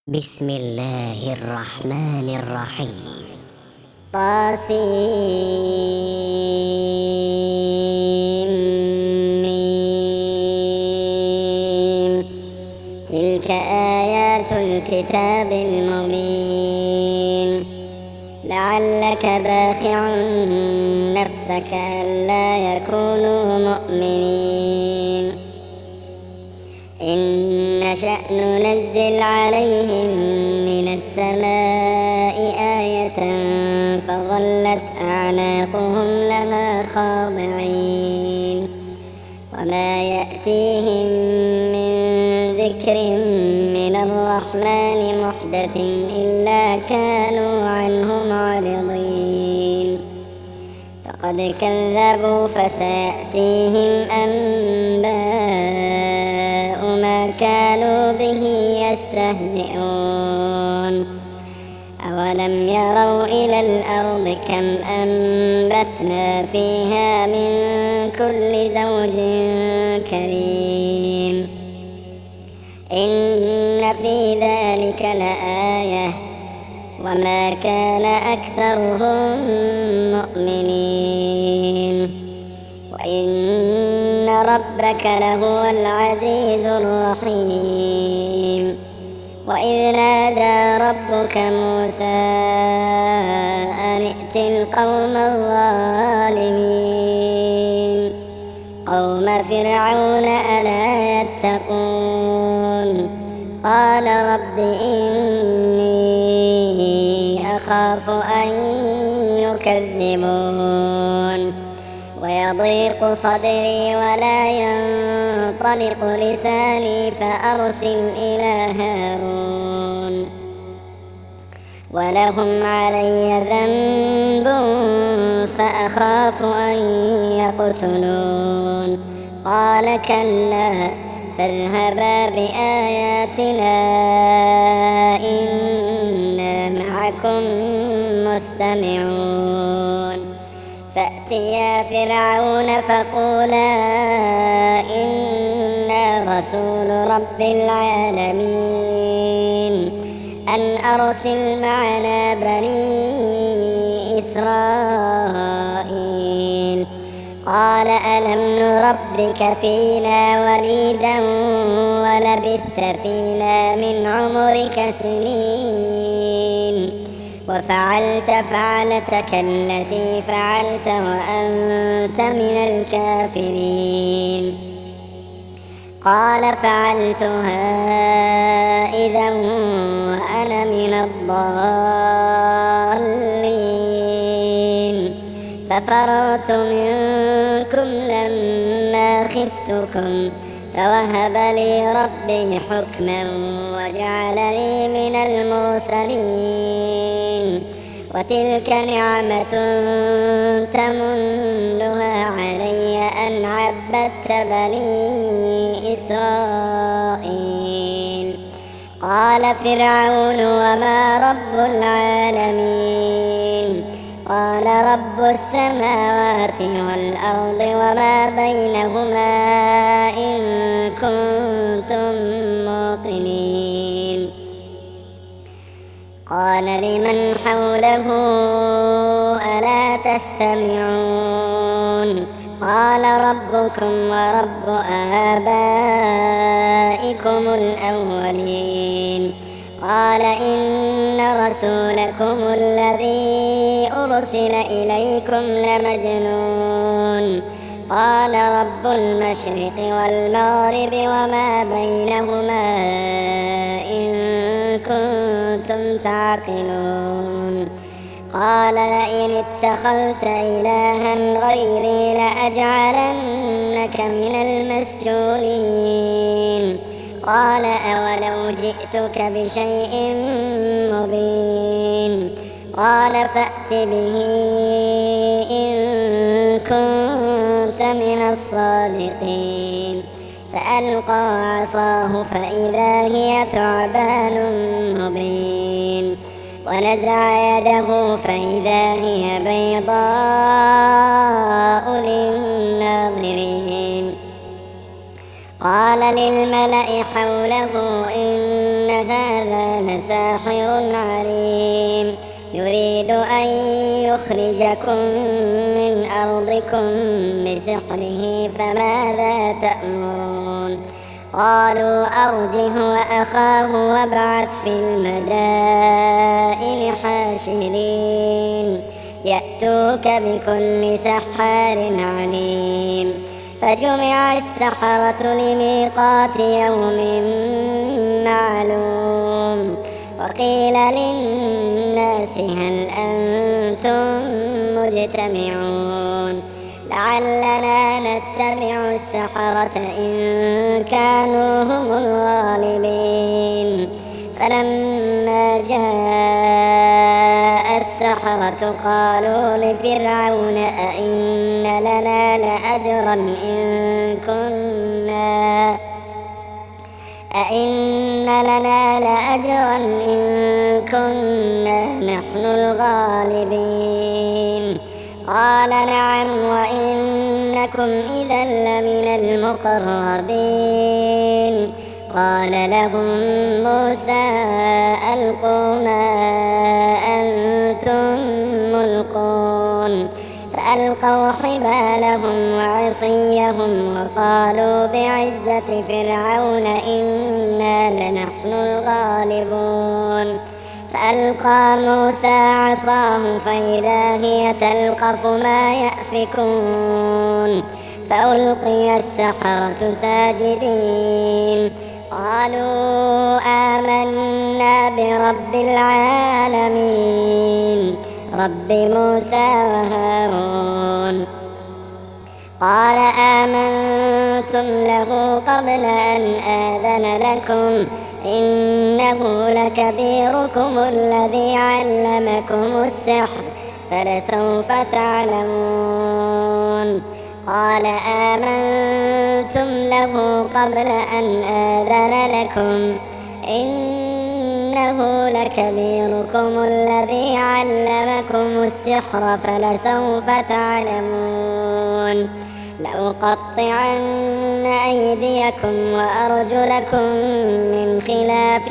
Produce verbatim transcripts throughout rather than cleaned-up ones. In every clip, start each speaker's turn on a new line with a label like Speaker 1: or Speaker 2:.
Speaker 1: بسم الله الرحمن الرحيم. طاسيم. تلك آيات الكتاب المبين. لعلك باخع نفسك ألا يكونوا مؤمنين. إن نشأ ننزل عليهم من السماء آية فظلت أعناقهم لها خاضعين. وما يأتيهم من ذكر من الرحمن محدث إلا كانوا عنه معرضين. فقد كذبوا فسيأتيهم أنباء ما كانوا به يستهزئون. أولم يروا إلى الأرض كم أنبتنا فيها من كل زوج كريم. إن في ذلك لآية وما كان أكثرهم مؤمنين. وإن ربك لهو العزيز الرحيم. وإذ نادى ربك موسى أن ائت القوم الظالمين قوم فرعون ألا يتقون. قال رب إني أخاف أن يكذبون ويضيق صدري ولا ينطلق لساني فأرسل إلى هارون ولهم علي ذنب فأخاف أن يقتلون. قال كلا فاذهبا بآياتنا إنا معكم مستمعون. فأتيا فرعون فقولا إنا رسول رب العالمين أن أرسل معنا بني إسرائيل. قال ألم نربك فينا وليدا ولبثت فينا من عمرك سنين وفعلت فعلتك التي فعلت وأنت من الكافرين. قال فعلتها إذا وأنا من الضالين. ففررت منكم لما خفتكم فوهب لي ربي حكما وجعلني من المرسلين. وتلك نعمة تمنها علي أن عبدت بني إسرائيل. قال فرعون وما رب العالمين. قال رب السماوات والأرض وما بينهما إن كنتم موقنين. قال لمن حوله ألا تستمعون. قال ربكم ورب آبائكم الأولين. قال إن رسولكم الذي أرسل إليكم لمجنون. قال رب المشرق والمغرب وما بينهما إن كنتم تعقلون. قال لئن اتخذت إلها غيري لأجعلنك من المسجونين. قال أولو جئتك بشيء مبين. قال فأت به إن كنت من الصادقين. فألقى عصاه فإذا هي ثعبان مبين. ونزع يده فإذا هي بيضاء للناظرين. قال للملأ حوله إن هذا لساحر عليم يريد أن يخرجكم من أرضكم بسحره فماذا تأمرون قالوا أرجه وأخاه وابعث في المدائن حاشرين يأتوك بكل سحار عليم فجمع السحرة لميقات يوم معلوم وقيل للناس هل أنتم مجتمعون لعلنا نتبع السحرة إن كانوا هم الغالبين فلما جاء السحرة قالوا لفرعون أئن لنا لأجرا إن كنا أئن لنا لأجرا إن كنا نحن الغالبين قال نعم وإنكم إذا لمن المقربين قال لهم موسى ألقوا ما أنتم ملقون فألقوا حبالهم وعصيهم وقالوا بعزة فرعون إنا لنحن الغالبون فألقى موسى عصاه فإذا هي تلقف ما يأفكون فألقي السحرة ساجدين قالوا آمنا برب العالمين رب موسى وهارون قال آمنتم له قبل أن آذن لكم إنه لكبيركم الذي علمكم السحر فلسوف تعلمون قال آمنتم له قبل أن آذن لكم إنه لكبيركم الذي علمكم السحر فلسوف تعلمون لأقطعن أيديكم وأرجلكم من خلاف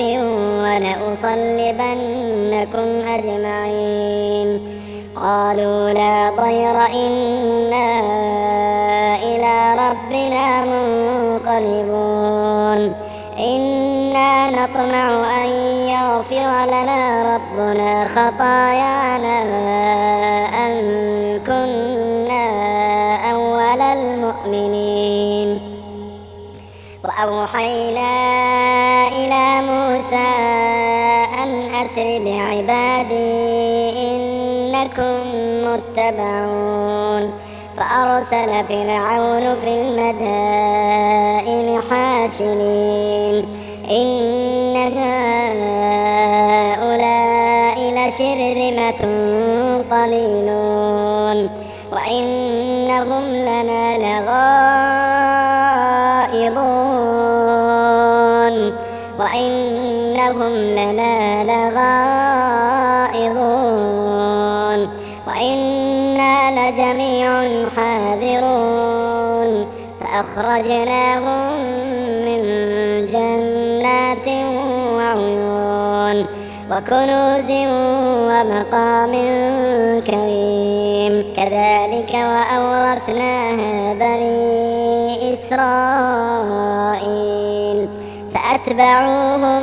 Speaker 1: ولأصلبنكم أجمعين قالوا لا ضير إنا إلى ربنا منقلبون إنا نطمع أن يغفر لنا ربنا خطايانا أن كنا أول المؤمنين وأوحينا إلى موسى أن أسر بعبادي إنكم متبعون فأرسل فرعون في المدائن حاشرين إن هؤلاء لشرذمة قليلون وإنهم لنا لغائظون وإنهم لنا لغائظون وإنا لجميع حاذرون فأخرجناهم من جنات وعيون وكنوز ومقام كريم كذلك وأورثناها بني إسرائيل فأتبعوهم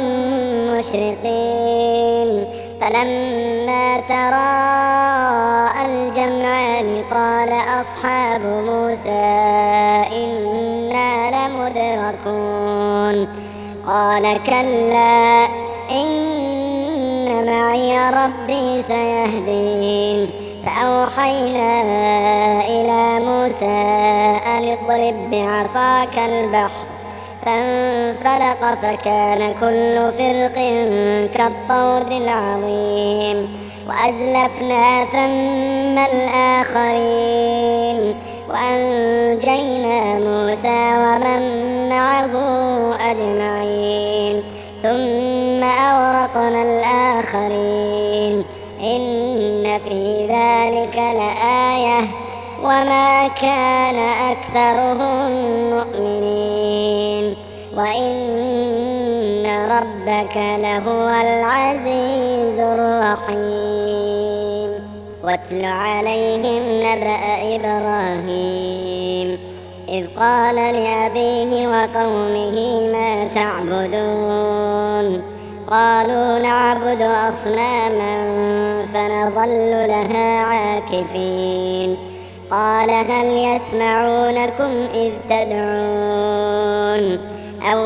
Speaker 1: مشرقين فلما تراءى الجمعان قال أصحاب موسى إنا لمدركون قال كلا إن معي ربي سيهدين فأوحينا إلى موسى أن اضرب بعصاك البحر فانفلق فكان كل فرق كالطود العظيم وأزلفنا ثم الآخرين وأنجينا موسى ومن معه أجمعين ثم أغرقنا الآخرين إن في ذلك لآية وما كان أكثرهم مؤمنين وإن ربك ربك لهو العزيز الرحيم واتل عليهم نبأ إبراهيم إذ قال لأبيه وقومه ما تعبدون قالوا نعبد أصناما فنظل لها عاكفين قال هل يسمعونكم إذ تدعون أو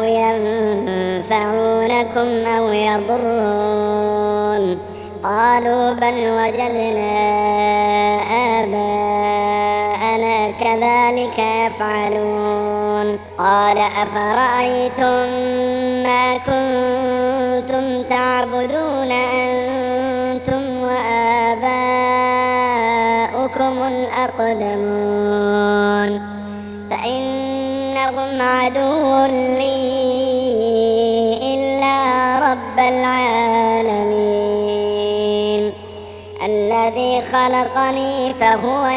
Speaker 1: ينفعونكم أو يضرون قالوا بل وجدنا آباءنا كذلك يفعلون قال أفرأيتم ما كنتم تعبدون أنتم وآباؤكم الأقدمون فإنهم عدو لي إلا رب العالمين الذي خلقني فهو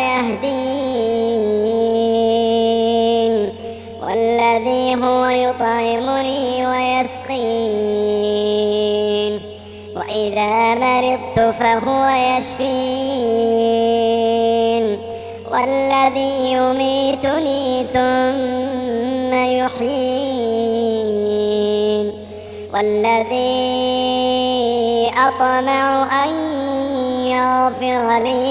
Speaker 1: يهدين والذي هو يطعمني ويسقين وإذا مرضت فهو يشفين والذي يميتني ثم يحيين والذي أطمع أن يغفر لي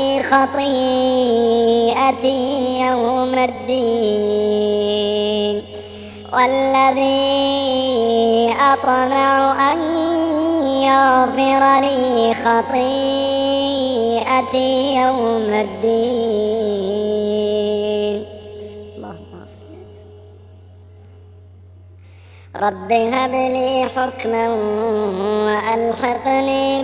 Speaker 1: خطيئتي يوم الدين والذي أطمع أن يغفر لي خطيئتي يوم الدين رب هب لي حكما وألحقني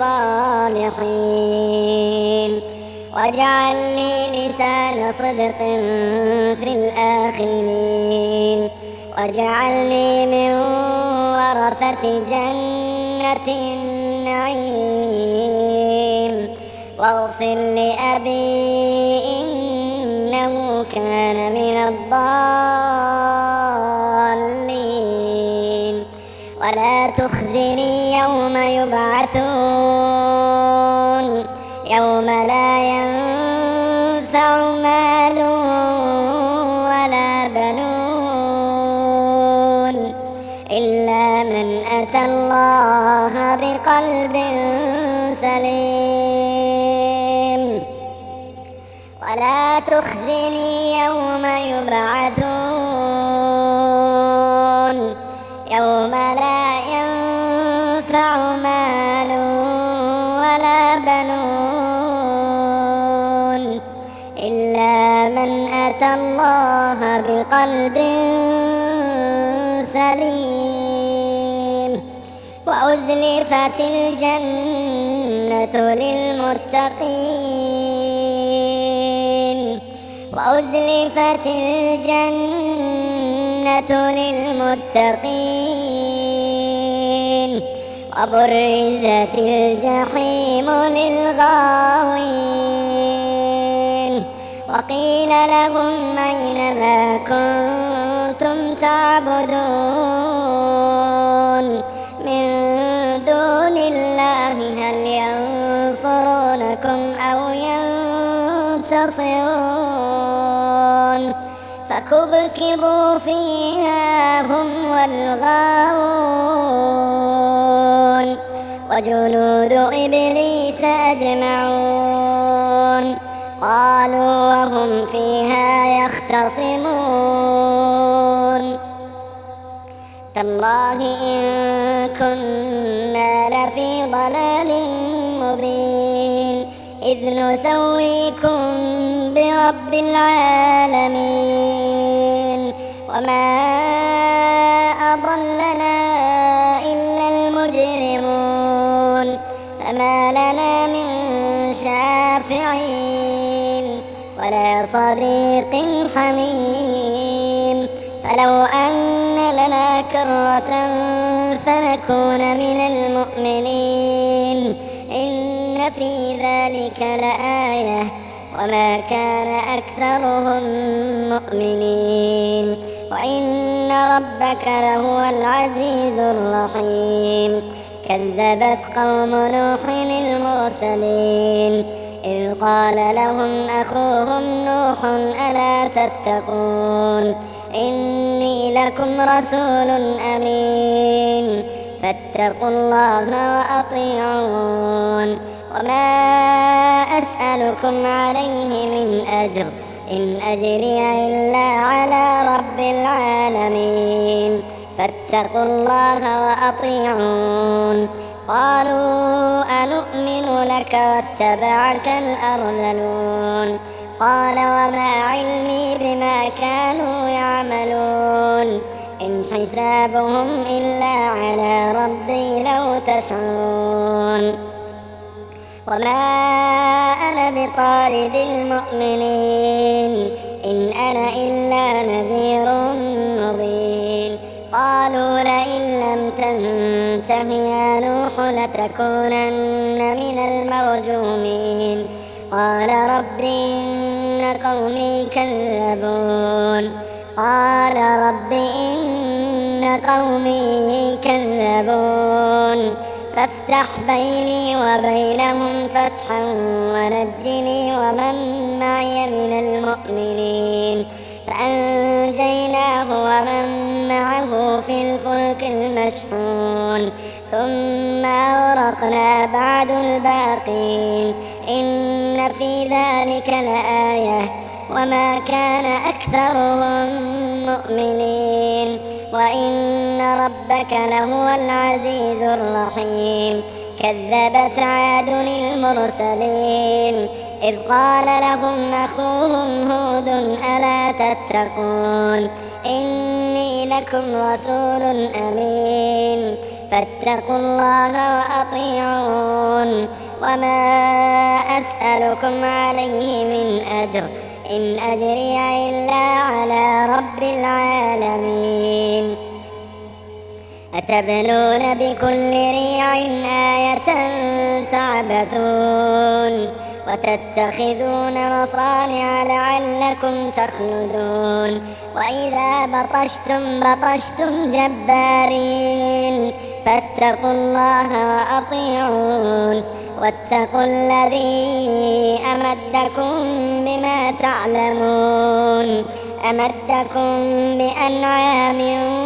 Speaker 1: بالصالحين واجعل لي لسان صدق في الآخرين واجعلني من ورثة جنة النعيم واغفر لأبي إنه كان من الضالين ولا تخزني يوم يبعثون يوم لا ينفع مال ولا بنون إلا من أتى الله بقلب سليم ولا تخزني يوم يبعثون يوم لا ينفع مال ولا بنون إلا من أتى الله بقلب سليم وأزلفت الجنة للمتقين وأزلفت الجنة للمتقين وبرزت الجحيم للغاوين وقيل لهم أين ما كنتم تعبدون من دون الله هل ينصرونكم أو ينتصرون فكبكبوا فيها هم والغاوون وجنود إبليس أجمعون قالوا وهم فيها يختصمون تالله إن كنا لفي ضلال مبين إذ نسويكم برب العالمين وما أضلنا إلا المجرمون فما لنا من شافعين ولا صديق حميم فلو أن لنا كرة فنكون من المؤمنين إن في ذلك لآية وما كان أكثرهم مؤمنين وإن ربك لهو العزيز الرحيم. كذبت قوم نوح المرسلين إذ قال لهم أخوهم نوح ألا تتقون إني لكم رسول أمين فاتقوا الله وأطيعون وما أسألكم عليه من أجر إن أجري إلا على رب العالمين فاتقوا الله وأطيعون. قالوا أنؤمن لك واتبعك الأرذلون قال وما علمي بما كانوا يعملون إن حسابهم إلا على ربي لو تشعرون. وما أنا بطارد المؤمنين إن أنا إلا نذير مبين. قالوا لئن لم تنته يا نوح لتكونن من المرجومين قال رب إن قومي كذبون قال رب إن قومي كذبون فافتح بيني وبينهم فتحا ونجني ومن معي من المؤمنين. فأنجيناه ومن معه في الفلك المشحون ثم أغرقنا بعد الباقين إن في ذلك لآية وما كان أكثرهم مؤمنين وإن ربك لهو العزيز الرحيم. كذبت عاد المرسلين إذ قال لهم أخوهم هود ألا تتقون إني لكم رسول أمين فاتقوا الله وأطيعون وما أسألكم عليه من أجر إن أجري إلا على رب العالمين. أتبنون بكل ريع آية تعبثون وتتخذون مصانع لعلكم تخلدون وإذا بطشتم بطشتم جبارين فاتقوا الله وأطيعون واتقوا الذي أمدكم بما تعلمون أمدكم بأنعام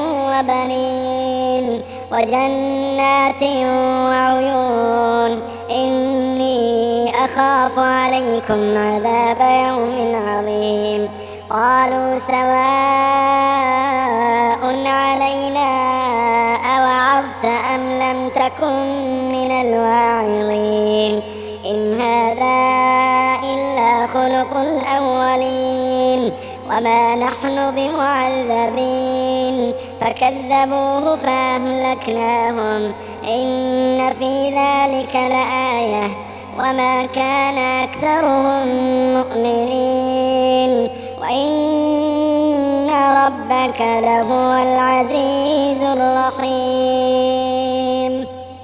Speaker 1: وبنين وجنات وعيون إني أخاف عليكم عذاب يوم عظيم. قالوا سواء علينا أوعظت أم لم تكن من الواعظين إن هذا إلا خلق الأولين وما نحن بمعذبين. فكذبوه فأهلكناهم إن في ذلك لآية وما كان أكثرهم مؤمنين وإن ربك لهو العزيز الرحيم.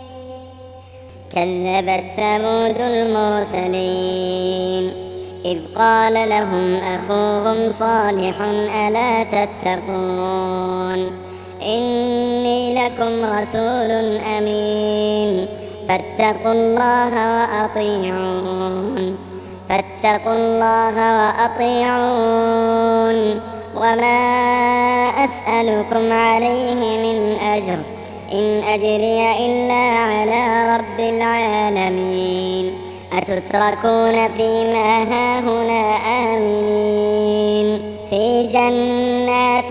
Speaker 1: كذبت ثمود المرسلين إذ قال لهم أخوهم صالح ألا تتقون إني لكم رسول أمين فاتقوا الله وأطيعون فاتقوا الله وأطيعون وما أسألكم عليه من أجر إن أجري إلا على رب العالمين. أتتركون فيما هاهنا آمنين في جنات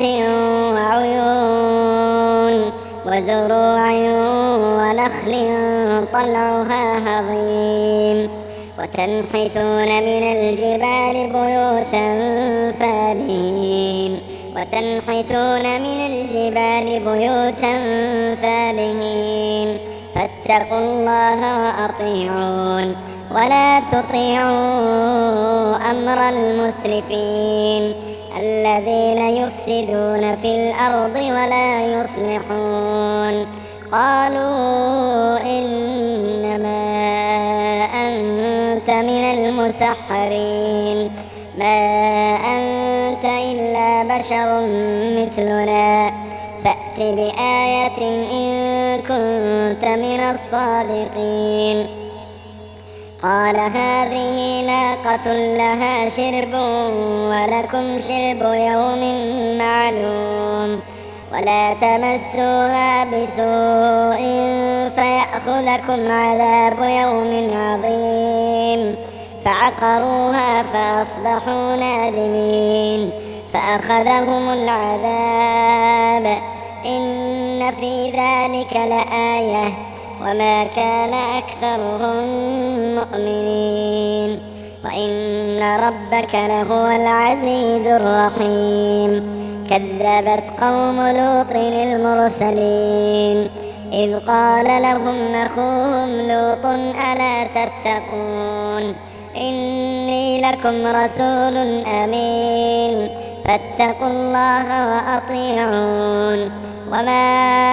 Speaker 1: وعيون وزروع ونخل طلعها هضيم وتنحتون من الجبال بيوتا فارهين وتنحتون من الجبال بيوتا فارهين فاتقوا الله وأطيعون ولا تطيعوا أمر المسرفين الذين يفسدون في الأرض ولا يصلحون. قالوا إنما أنت من المسحرين ما أنت إلا بشر مثلنا فأت بآية إن كنت من الصادقين. قال هذه ناقة لها شرب ولكم شرب يوم معلوم ولا تمسوها بسوء فيأخذكم عذاب يوم عظيم. فعقروها فأصبحوا نادمين فأخذهم العذاب إن في ذلك لآية وما كان أكثرهم مؤمنين وإن ربك لهو العزيز الرحيم. كذبت قوم لوط المرسلين إذ قال لهم أخوهم لوط ألا تتقون إني لكم رسول أمين فاتقوا الله وأطيعون وما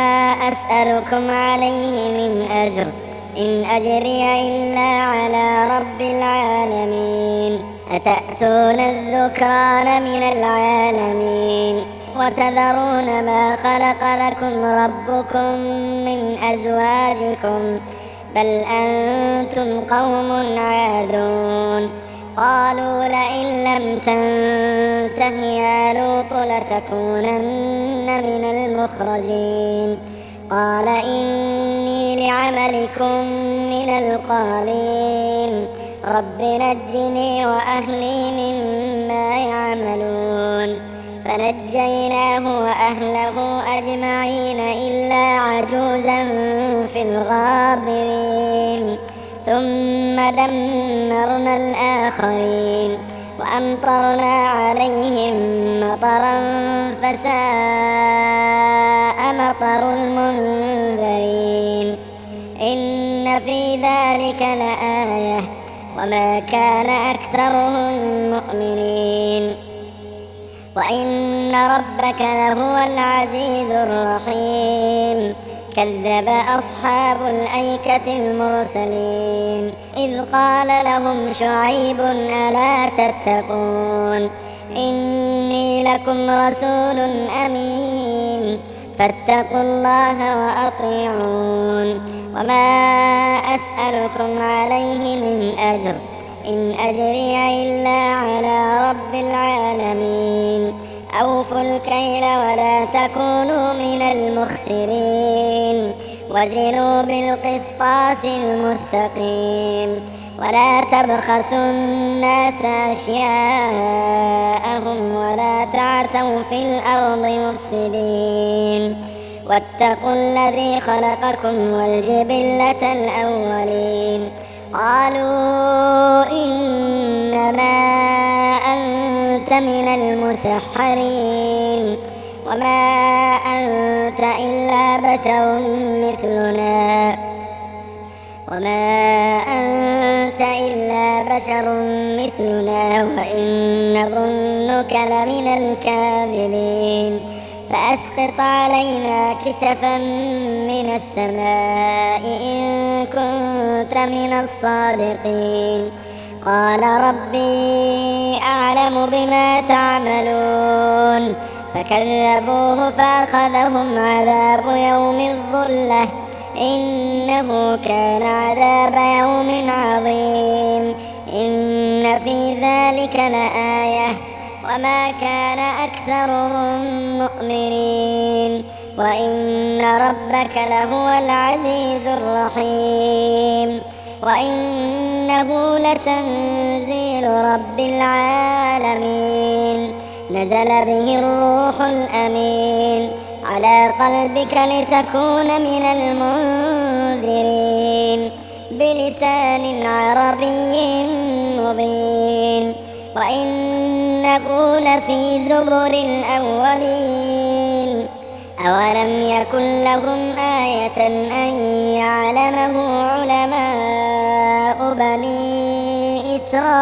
Speaker 1: أسألكم عليه من أجر إن أجري إلا على رب العالمين. أتأتون الذكران من العالمين وتذرون ما خلق لكم ربكم من أزواجكم بل أنتم قوم عادون. قالوا لئن لم تنته يا لوط لتكونن من المخرجين. قال إني لعملكم من القالين رب نجني وأهلي مما يعملون. فنجيناه وأهله أجمعين إلا عجوزا في الغابرين ثم دمرنا الآخرين وأمطرنا عليهم مطرا فساء مطر المنذرين. إن في ذلك لآية وما كان أكثرهم مؤمنين وإن ربك لهو العزيز الرحيم. كذب أصحاب الأيكة المرسلين إذ قال لهم شعيب ألا تتقون إني لكم رسول أمين فاتقوا الله وأطيعون وما أسألكم عليه من أجر إن أجري إلا على رب العالمين. أوفوا الكيل ولا تكونوا من المخسرين وزنوا بالقسطاس المستقيم ولا تبخسوا الناس أشياءهم ولا تعثوا في الأرض مفسدين واتقوا الذي خلقكم والجبلة الأولين. قالوا إنما أنت من المسحرين وما أنت إلا بشر مثلنا وما أنت إلا بشر مثلنا وإن نظنك لمن الكاذبين. فأسقط علينا كسفا من السماء إن كنت من الصادقين. قال ربي أعلم بما تعملون فكذبوه فأخذهم عذاب يوم الظلة إنه كان عذاب يوم عظيم. إن في ذلك لآية وما كان أكثرهم مؤمنين وإن ربك لهو العزيز الرحيم. وإنه لتنزيل رب العالمين نزل به الروح الأمين على قلبك لتكون من المنذرين بلسان عربي مبين. وإنه لفي زبر الأولين أولم يكن لهم آية أن يعلمه علماء بني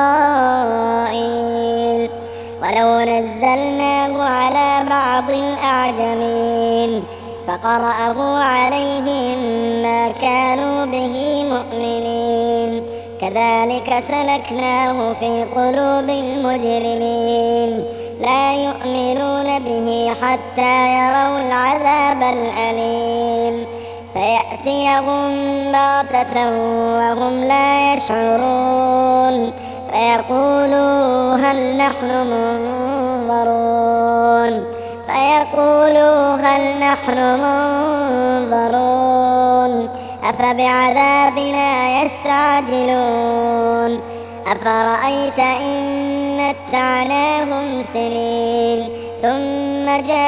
Speaker 1: إسرائيل ولو نزلناه على بعض الأعجمين فقرأه عليهم ما كانوا به مؤمنين. كذلك سلكناه في قلوب المجرمين لا يؤمنون به حتى يروا العذاب الأليم فيأتيهم بغتة وهم لا يشعرون فيقولوا هل نحن منظرون فيقولوا هل نحن منظرون أفبعذابنا يستعجلون أفرأيت إن متعناهم سنين ثم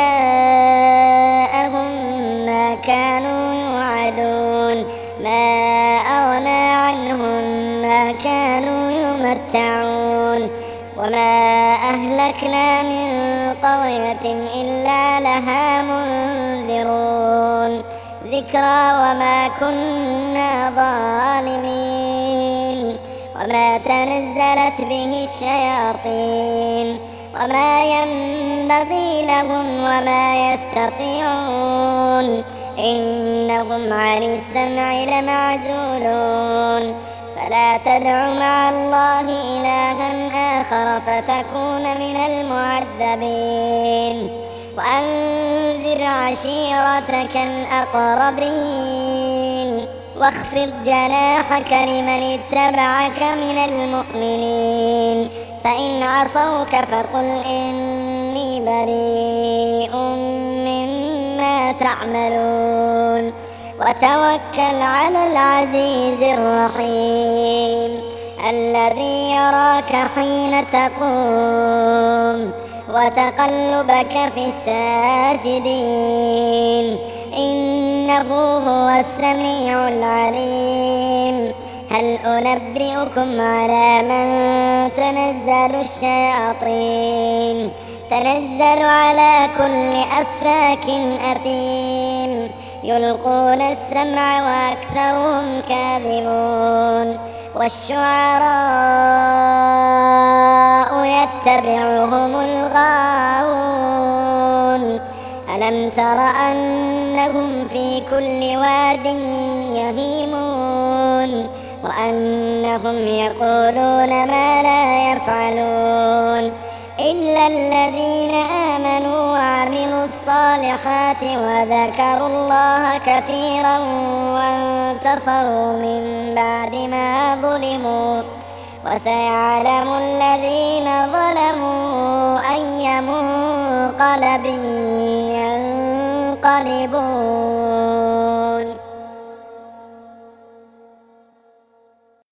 Speaker 1: جاءهم ما كانوا يوعدون ما أغنى عنهم ما كانوا يمتعون وما أهلكنا من قرية إلا لها منذرون ذكرى وما كنا ظالمين وما تنزلت به الشياطين وما ينبغي لهم وما يستطيعون إنهم عن السمع لمعزولون فلا تدع مع الله إلها آخر فتكون من المعذبين وأنذر عشيرتك الأقربين واخفض جناحك لمن اتبعك من المؤمنين فإن عصوك فقل إني بريء مما تعملون وتوكل على العزيز الرحيم الذي يراك حين تقوم وتقلبك في الساجدين إنه هو السميع العليم هل أنبئكم على من تنزل الشياطين تنزل على كل أفاك أثيم يلقون السمع وأكثرهم كاذبون والشعراء يتبعهم الغاوون ألم تر أنهم في كل واد يهيمون وأنهم يقولون ما لا يفعلون إلا الذين آمنوا وعملوا الصالحات وذكروا الله كثيرا وانتصروا من بعد ما ظلموا وسيعلم الذين ظلموا أي منقلب ينقلبون